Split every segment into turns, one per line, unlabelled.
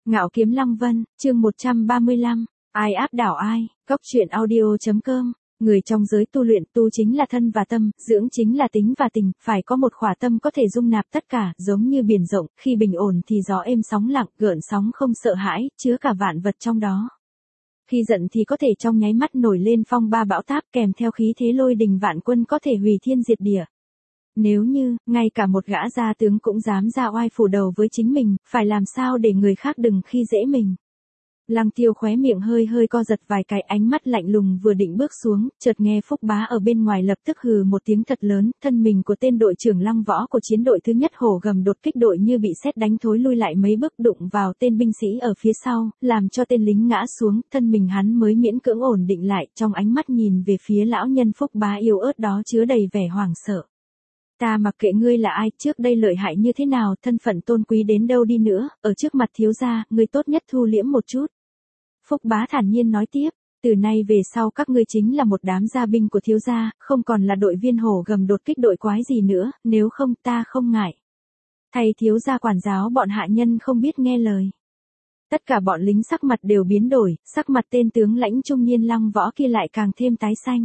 Ngạo Kiếm Lăng Vân, chương 135, ai áp đảo ai, Cốc Truyện Audio.com. Người trong giới tu luyện, tu chính là thân và tâm, dưỡng chính là tính và tình, phải có một khỏa tâm có thể dung nạp tất cả, giống như biển rộng, khi bình ổn thì gió êm sóng lặng, gợn sóng không sợ hãi, chứa cả vạn vật trong đó. Khi giận thì có thể trong nháy mắt nổi lên phong ba bão táp, kèm theo khí thế lôi đình vạn quân, có thể hủy thiên diệt địa. Nếu như, ngay cả một gã gia tướng cũng dám ra oai phủ đầu với chính mình, phải làm sao để người khác đừng khi dễ mình. Lăng Tiêu khóe miệng hơi hơi co giật vài cái, ánh mắt lạnh lùng vừa định bước xuống, chợt nghe Phúc Bá ở bên ngoài lập tức hừ một tiếng thật lớn, thân mình của tên đội trưởng Lăng Võ của chiến đội thứ nhất hổ gầm đột kích đội như bị sét đánh thối lui lại mấy bước, đụng vào tên binh sĩ ở phía sau, làm cho tên lính ngã xuống, thân mình hắn mới miễn cưỡng ổn định lại, trong ánh mắt nhìn về phía lão nhân Phúc Bá yếu ớt đó chứa đầy vẻ hoảng sợ. Ta mặc kệ ngươi là ai, trước đây lợi hại như thế nào, thân phận tôn quý đến đâu đi nữa, ở trước mặt thiếu gia, ngươi tốt nhất thu liễm một chút. Phúc Bá thản nhiên nói tiếp, từ nay về sau các ngươi chính là một đám gia binh của thiếu gia, không còn là đội viên hổ gầm đột kích đội quái gì nữa, nếu không ta không ngại. Thầy thiếu gia quản giáo bọn hạ nhân không biết nghe lời. Tất cả bọn lính sắc mặt đều biến đổi, sắc mặt tên tướng lãnh trung niên Lăng Võ kia lại càng thêm tái xanh.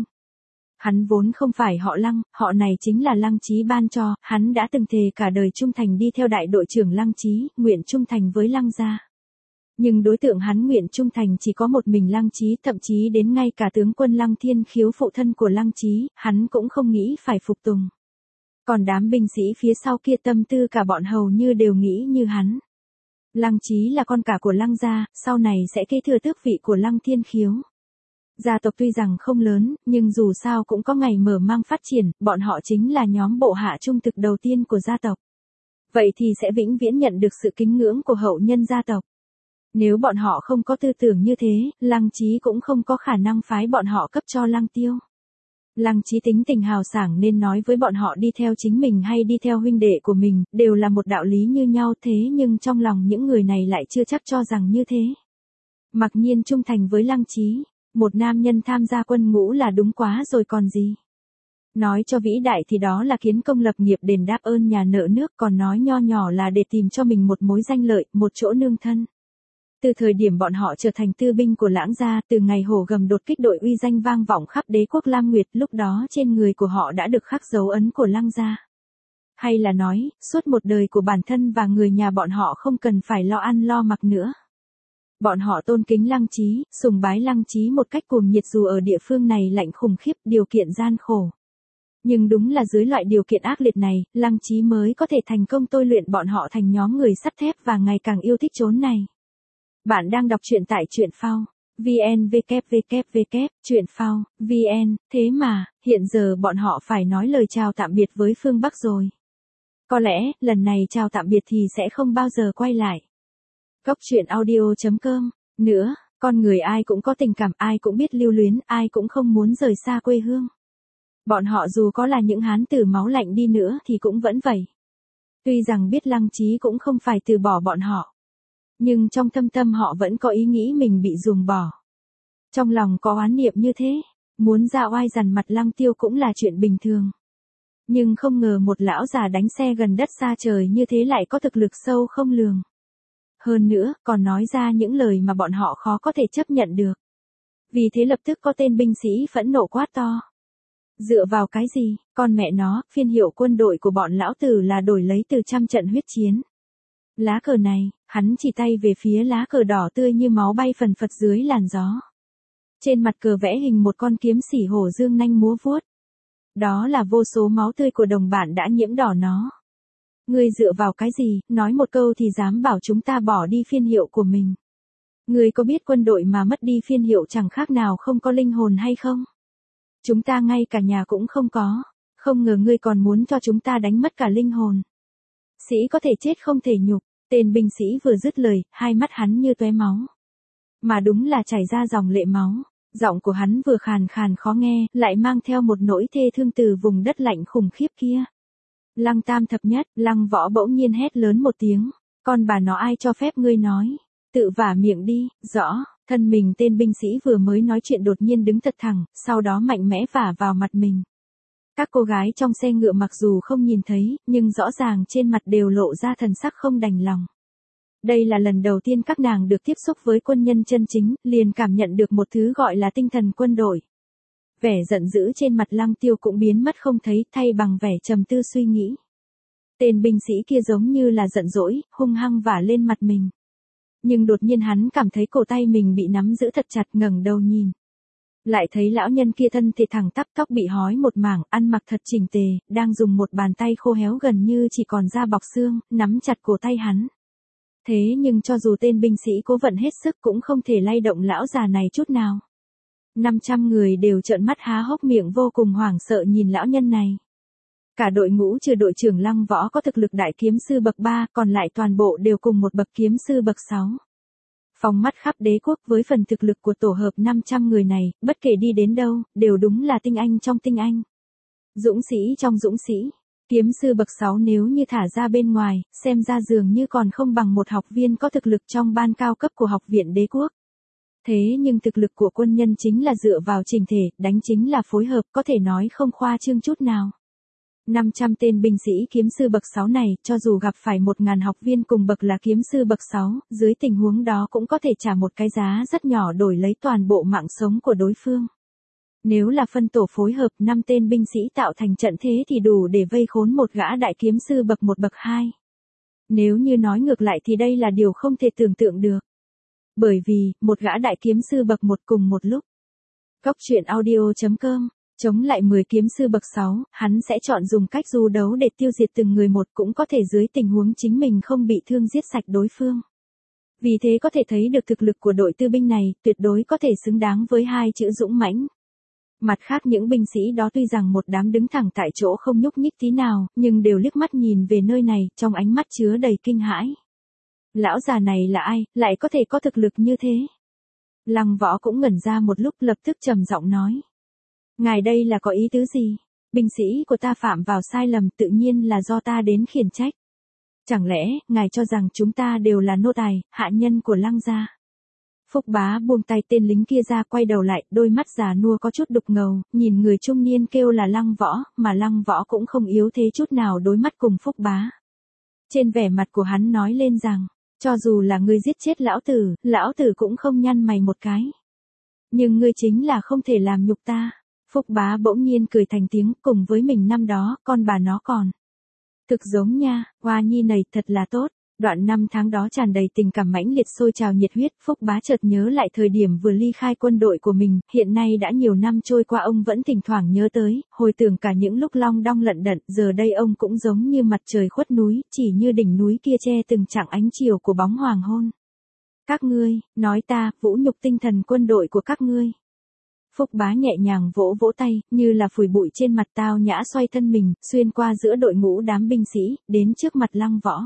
Hắn vốn không phải họ Lăng, họ này chính là Lăng Chí ban cho, hắn đã từng thề cả đời trung thành đi theo đại đội trưởng Lăng Chí, nguyện trung thành với Lăng gia. Nhưng đối tượng hắn nguyện trung thành chỉ có một mình Lăng Chí, thậm chí đến ngay cả tướng quân Lăng Thiên Khiếu phụ thân của Lăng Chí, hắn cũng không nghĩ phải phục tùng. Còn đám binh sĩ phía sau kia tâm tư cả bọn hầu như đều nghĩ như hắn. Lăng Chí là con cả của Lăng gia, sau này sẽ kế thừa tước vị của Lăng Thiên Khiếu. Gia tộc tuy rằng không lớn, nhưng dù sao cũng có ngày mở mang phát triển, bọn họ chính là nhóm bộ hạ trung thực đầu tiên của gia tộc. Vậy thì sẽ vĩnh viễn nhận được sự kính ngưỡng của hậu nhân gia tộc. Nếu bọn họ không có tư tưởng như thế, Lăng Chí cũng không có khả năng phái bọn họ cấp cho Lăng Tiêu. Lăng Chí tính tình hào sảng nên nói với bọn họ đi theo chính mình hay đi theo huynh đệ của mình, đều là một đạo lý như nhau, thế nhưng trong lòng những người này lại chưa chắc cho rằng như thế. Mặc nhiên trung thành với Lăng Chí, một nam nhân tham gia quân ngũ là đúng quá rồi còn gì. Nói cho vĩ đại thì đó là kiến công lập nghiệp đền đáp ơn nhà nợ nước, còn nói nho nhỏ là để tìm cho mình một mối danh lợi, một chỗ nương thân. Từ thời điểm bọn họ trở thành tư binh của Lãng gia, từ ngày hổ gầm đột kích đội uy danh vang vọng khắp đế quốc Lam Nguyệt, lúc đó trên người của họ đã được khắc dấu ấn của Lăng gia. Hay là nói, suốt một đời của bản thân và người nhà bọn họ không cần phải lo ăn lo mặc nữa. Bọn họ tôn kính Lăng Chí, sùng bái Lăng Chí một cách cuồng nhiệt dù ở địa phương này lạnh khủng khiếp, điều kiện gian khổ. Nhưng đúng là dưới loại điều kiện ác liệt này, Lăng Chí mới có thể thành công tôi luyện bọn họ thành nhóm người sắt thép và ngày càng yêu thích chốn này. Bạn đang đọc truyện tại truyện phao vn www truyện phao vn, thế mà, hiện giờ bọn họ phải nói lời chào tạm biệt với phương Bắc rồi. Có lẽ, lần này chào tạm biệt thì sẽ không bao giờ quay lại. Cốc Truyện Audio.com. Nữa, con người ai cũng có tình cảm, ai cũng biết lưu luyến, ai cũng không muốn rời xa quê hương. Bọn họ dù có là những hán tử máu lạnh đi nữa thì cũng vẫn vậy. Tuy rằng biết Lăng Chí cũng không phải từ bỏ bọn họ. Nhưng trong thâm tâm họ vẫn có ý nghĩ mình bị ruồng bỏ. Trong lòng có oán niệm như thế, muốn ra oai dằn mặt Lăng Tiêu cũng là chuyện bình thường. Nhưng không ngờ một lão già đánh xe gần đất xa trời như thế lại có thực lực sâu không lường. Hơn nữa, còn nói ra những lời mà bọn họ khó có thể chấp nhận được. Vì thế lập tức có tên binh sĩ phẫn nộ quát to. Dựa vào cái gì, con mẹ nó, phiên hiệu quân đội của bọn lão tử là đổi lấy từ trăm trận huyết chiến. Lá cờ này, hắn chỉ tay về phía lá cờ đỏ tươi như máu bay phần phật dưới làn gió. Trên mặt cờ vẽ hình một con kiếm xỉ hổ dương nanh múa vuốt. Đó là vô số máu tươi của đồng bạn đã nhiễm đỏ nó. Ngươi dựa vào cái gì, nói một câu thì dám bảo chúng ta bỏ đi phiên hiệu của mình. Ngươi có biết quân đội mà mất đi phiên hiệu chẳng khác nào không có linh hồn hay không? Chúng ta ngay cả nhà cũng không có, không ngờ ngươi còn muốn cho chúng ta đánh mất cả linh hồn. Sĩ có thể chết không thể nhục, tên binh sĩ vừa dứt lời, hai mắt hắn như tóe máu. Mà đúng là chảy ra dòng lệ máu, giọng của hắn vừa khàn khàn khó nghe, lại mang theo một nỗi thê thương từ vùng đất lạnh khủng khiếp kia. Lăng Tam thập nhất, Lăng Võ bỗng nhiên hét lớn một tiếng, con bà nó ai cho phép ngươi nói, tự vả miệng đi, rõ, thân mình tên binh sĩ vừa mới nói chuyện đột nhiên đứng thật thẳng, sau đó mạnh mẽ vả vào mặt mình. Các cô gái trong xe ngựa mặc dù không nhìn thấy, nhưng rõ ràng trên mặt đều lộ ra thần sắc không đành lòng. Đây là lần đầu tiên các nàng được tiếp xúc với quân nhân chân chính, liền cảm nhận được một thứ gọi là tinh thần quân đội. Vẻ giận dữ trên mặt Lăng Tiêu cũng biến mất không thấy, thay bằng vẻ trầm tư suy nghĩ. Tên binh sĩ kia giống như là giận dỗi, hung hăng vả lên mặt mình. Nhưng đột nhiên hắn cảm thấy cổ tay mình bị nắm giữ thật chặt, ngẩng đầu nhìn. Lại thấy lão nhân kia thân thể thẳng tắp, tóc bị hói một mảng, ăn mặc thật chỉnh tề, đang dùng một bàn tay khô héo gần như chỉ còn da bọc xương, nắm chặt cổ tay hắn. Thế nhưng cho dù tên binh sĩ cố vận hết sức cũng không thể lay động lão già này chút nào. 500 người đều trợn mắt há hốc miệng vô cùng hoảng sợ nhìn lão nhân này. Cả đội ngũ trừ đội trưởng Lăng Võ có thực lực đại kiếm sư bậc 3, còn lại toàn bộ đều cùng một bậc kiếm sư bậc 6. Phóng mắt khắp đế quốc với phần thực lực của tổ hợp 500 người này, bất kể đi đến đâu, đều đúng là tinh anh trong tinh anh. Dũng sĩ trong dũng sĩ. Kiếm sư bậc 6 nếu như thả ra bên ngoài, xem ra dường như còn không bằng một học viên có thực lực trong ban cao cấp của học viện đế quốc. Thế nhưng thực lực của quân nhân chính là dựa vào chỉnh thể, đánh chính là phối hợp, có thể nói không khoa trương chút nào. 500 tên binh sĩ kiếm sư bậc 6 này, cho dù gặp phải 1000 học viên cùng bậc là kiếm sư bậc 6, dưới tình huống đó cũng có thể trả một cái giá rất nhỏ đổi lấy toàn bộ mạng sống của đối phương. Nếu là phân tổ phối hợp 5 tên binh sĩ tạo thành trận thế thì đủ để vây khốn một gã đại kiếm sư bậc 1 bậc 2. Nếu như nói ngược lại thì đây là điều không thể tưởng tượng được. Bởi vì, một gã đại kiếm sư bậc 1 cùng một lúc. Góc truyện audio.com chống lại 10 kiếm sư bậc 6, hắn sẽ chọn dùng cách du đấu để tiêu diệt từng người một, cũng có thể dưới tình huống chính mình không bị thương giết sạch đối phương. Vì thế có thể thấy được thực lực của đội tư binh này, tuyệt đối có thể xứng đáng với hai chữ dũng mãnh. Mặt khác những binh sĩ đó tuy rằng một đám đứng thẳng tại chỗ không nhúc nhích tí nào, nhưng đều liếc mắt nhìn về nơi này, trong ánh mắt chứa đầy kinh hãi. Lão già này là ai, lại có thể có thực lực như thế? Lăng Võ cũng ngẩn ra một lúc, lập tức trầm giọng nói. Ngài đây là có ý tứ gì? Binh sĩ của ta phạm vào sai lầm, tự nhiên là do ta đến khiển trách. Chẳng lẽ, ngài cho rằng chúng ta đều là nô tài, hạ nhân của Lăng gia? Phúc Bá buông tay tên lính kia ra, quay đầu lại, đôi mắt già nua có chút đục ngầu, nhìn người trung niên kêu là Lăng Võ, mà Lăng Võ cũng không yếu thế chút nào đối mắt cùng Phúc Bá. Trên vẻ mặt của hắn nói lên rằng, cho dù là ngươi giết chết lão tử cũng không nhăn mày một cái. Nhưng ngươi chính là không thể làm nhục ta. Phúc Bá bỗng nhiên cười thành tiếng, cùng với mình năm đó, con bà nó còn. Thực giống nha, Hoa Nhi này thật là tốt. Đoạn 5 tháng đó tràn đầy tình cảm mãnh liệt sôi trào nhiệt huyết, Phúc Bá chợt nhớ lại thời điểm vừa ly khai quân đội của mình, hiện nay đã nhiều năm trôi qua ông vẫn thỉnh thoảng nhớ tới, hồi tưởng cả những lúc long đong lận đận, giờ đây ông cũng giống như mặt trời khuất núi, chỉ như đỉnh núi kia che từng chặng ánh chiều của bóng hoàng hôn. Các ngươi, nói ta, vũ nhục tinh thần quân đội của các ngươi. Phúc Bá nhẹ nhàng vỗ vỗ tay, như là phủi bụi trên mặt, tao nhã xoay thân mình, xuyên qua giữa đội ngũ đám binh sĩ, đến trước mặt Lăng Võ.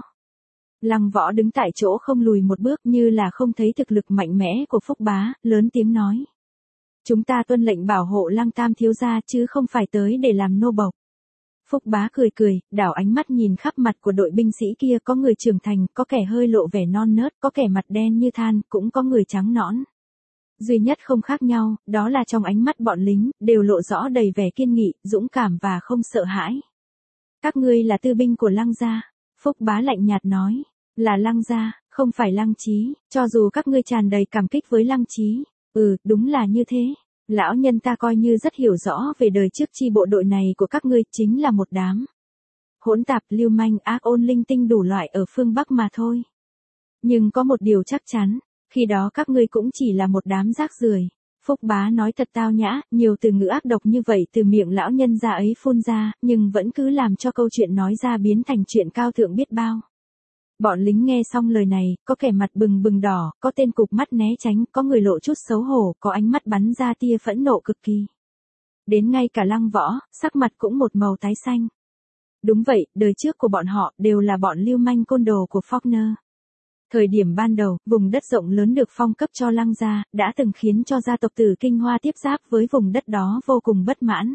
Lăng Võ đứng tại chỗ không lùi một bước, như là không thấy thực lực mạnh mẽ của Phúc Bá, lớn tiếng nói. Chúng ta tuân lệnh bảo hộ Lăng Tam thiếu gia chứ không phải tới để làm nô bộc. Phúc Bá cười cười, đảo ánh mắt nhìn khắp mặt của đội binh sĩ kia, có người trưởng thành, có kẻ hơi lộ vẻ non nớt, có kẻ mặt đen như than, cũng có người trắng nõn. Duy nhất không khác nhau, đó là trong ánh mắt bọn lính, đều lộ rõ đầy vẻ kiên nghị, dũng cảm và không sợ hãi. Các ngươi là tư binh của Lăng gia. Phúc Bá lạnh nhạt nói, là Lăng gia, không phải Lăng Chí, cho dù các ngươi tràn đầy cảm kích với Lăng Chí. Đúng là như thế. Lão nhân ta coi như rất hiểu rõ về đời trước chi bộ đội này của các ngươi, chính là một đám hỗn tạp, lưu manh, ác ôn, linh tinh đủ loại ở phương Bắc mà thôi. Nhưng có một điều chắc chắn, khi đó các ngươi cũng chỉ là một đám rác rưởi. Phúc Bá nói thật tao nhã, nhiều từ ngữ ác độc như vậy từ miệng lão nhân già ấy phun ra, nhưng vẫn cứ làm cho câu chuyện nói ra biến thành chuyện cao thượng biết bao. Bọn lính nghe xong lời này, có kẻ mặt bừng bừng đỏ, có tên cụp mắt né tránh, có người lộ chút xấu hổ, có ánh mắt bắn ra tia phẫn nộ cực kỳ. Đến ngay cả Lăng Võ, sắc mặt cũng một màu tái xanh. Đúng vậy, đời trước của bọn họ đều là bọn lưu manh côn đồ của Faulkner. Thời điểm ban đầu, vùng đất rộng lớn được phong cấp cho Lăng gia, đã từng khiến cho gia tộc Tử Kinh Hoa tiếp giáp với vùng đất đó vô cùng bất mãn.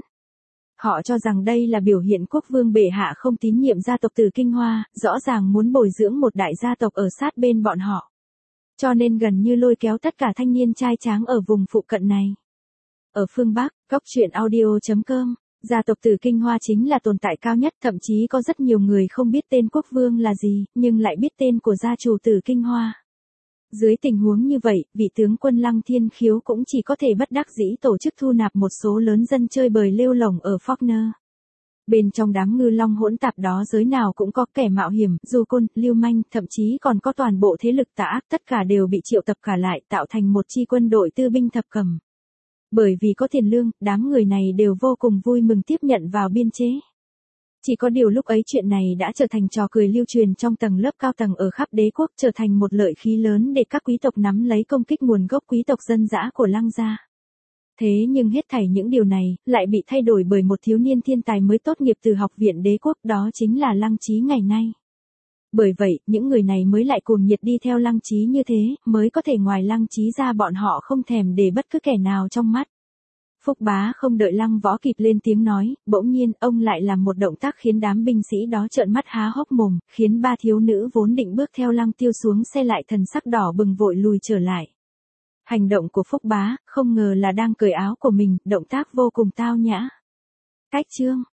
Họ cho rằng đây là biểu hiện quốc vương bệ hạ không tín nhiệm gia tộc Tử Kinh Hoa, rõ ràng muốn bồi dưỡng một đại gia tộc ở sát bên bọn họ. Cho nên gần như lôi kéo tất cả thanh niên trai tráng ở vùng phụ cận này. Ở phương Bắc, góc truyện audio.com Gia tộc Tử Kinh Hoa chính là tồn tại cao nhất, thậm chí có rất nhiều người không biết tên quốc vương là gì, nhưng lại biết tên của gia chủ Tử Kinh Hoa. Dưới tình huống như vậy, vị tướng quân Lăng Thiên Khiếu cũng chỉ có thể bất đắc dĩ tổ chức thu nạp một số lớn dân chơi bời lêu lổng ở Faulkner. Bên trong đám ngư long hỗn tạp đó giới nào cũng có kẻ mạo hiểm, du côn, lưu manh, thậm chí còn có toàn bộ thế lực tà ác, tất cả đều bị triệu tập cả lại tạo thành một chi quân đội tư binh thập cẩm. Bởi vì có tiền lương, đám người này đều vô cùng vui mừng tiếp nhận vào biên chế. Chỉ có điều lúc ấy chuyện này đã trở thành trò cười lưu truyền trong tầng lớp cao tầng ở khắp đế quốc, trở thành một lợi khí lớn để các quý tộc nắm lấy công kích nguồn gốc quý tộc dân dã của Lăng gia. Thế nhưng hết thảy những điều này, lại bị thay đổi bởi một thiếu niên thiên tài mới tốt nghiệp từ học viện đế quốc, đó chính là Lăng Chí ngày nay. Bởi vậy, những người này mới lại cuồng nhiệt đi theo Lăng Chí như thế, mới có thể ngoài Lăng Chí ra bọn họ không thèm để bất cứ kẻ nào trong mắt. Phúc Bá không đợi Lăng Võ kịp lên tiếng nói, bỗng nhiên ông lại làm một động tác khiến đám binh sĩ đó trợn mắt há hốc mồm, khiến ba thiếu nữ vốn định bước theo Lăng Tiêu xuống xe lại thần sắc đỏ bừng vội lùi trở lại. Hành động của Phúc Bá, không ngờ là đang cởi áo của mình, động tác vô cùng tao nhã. Cách chương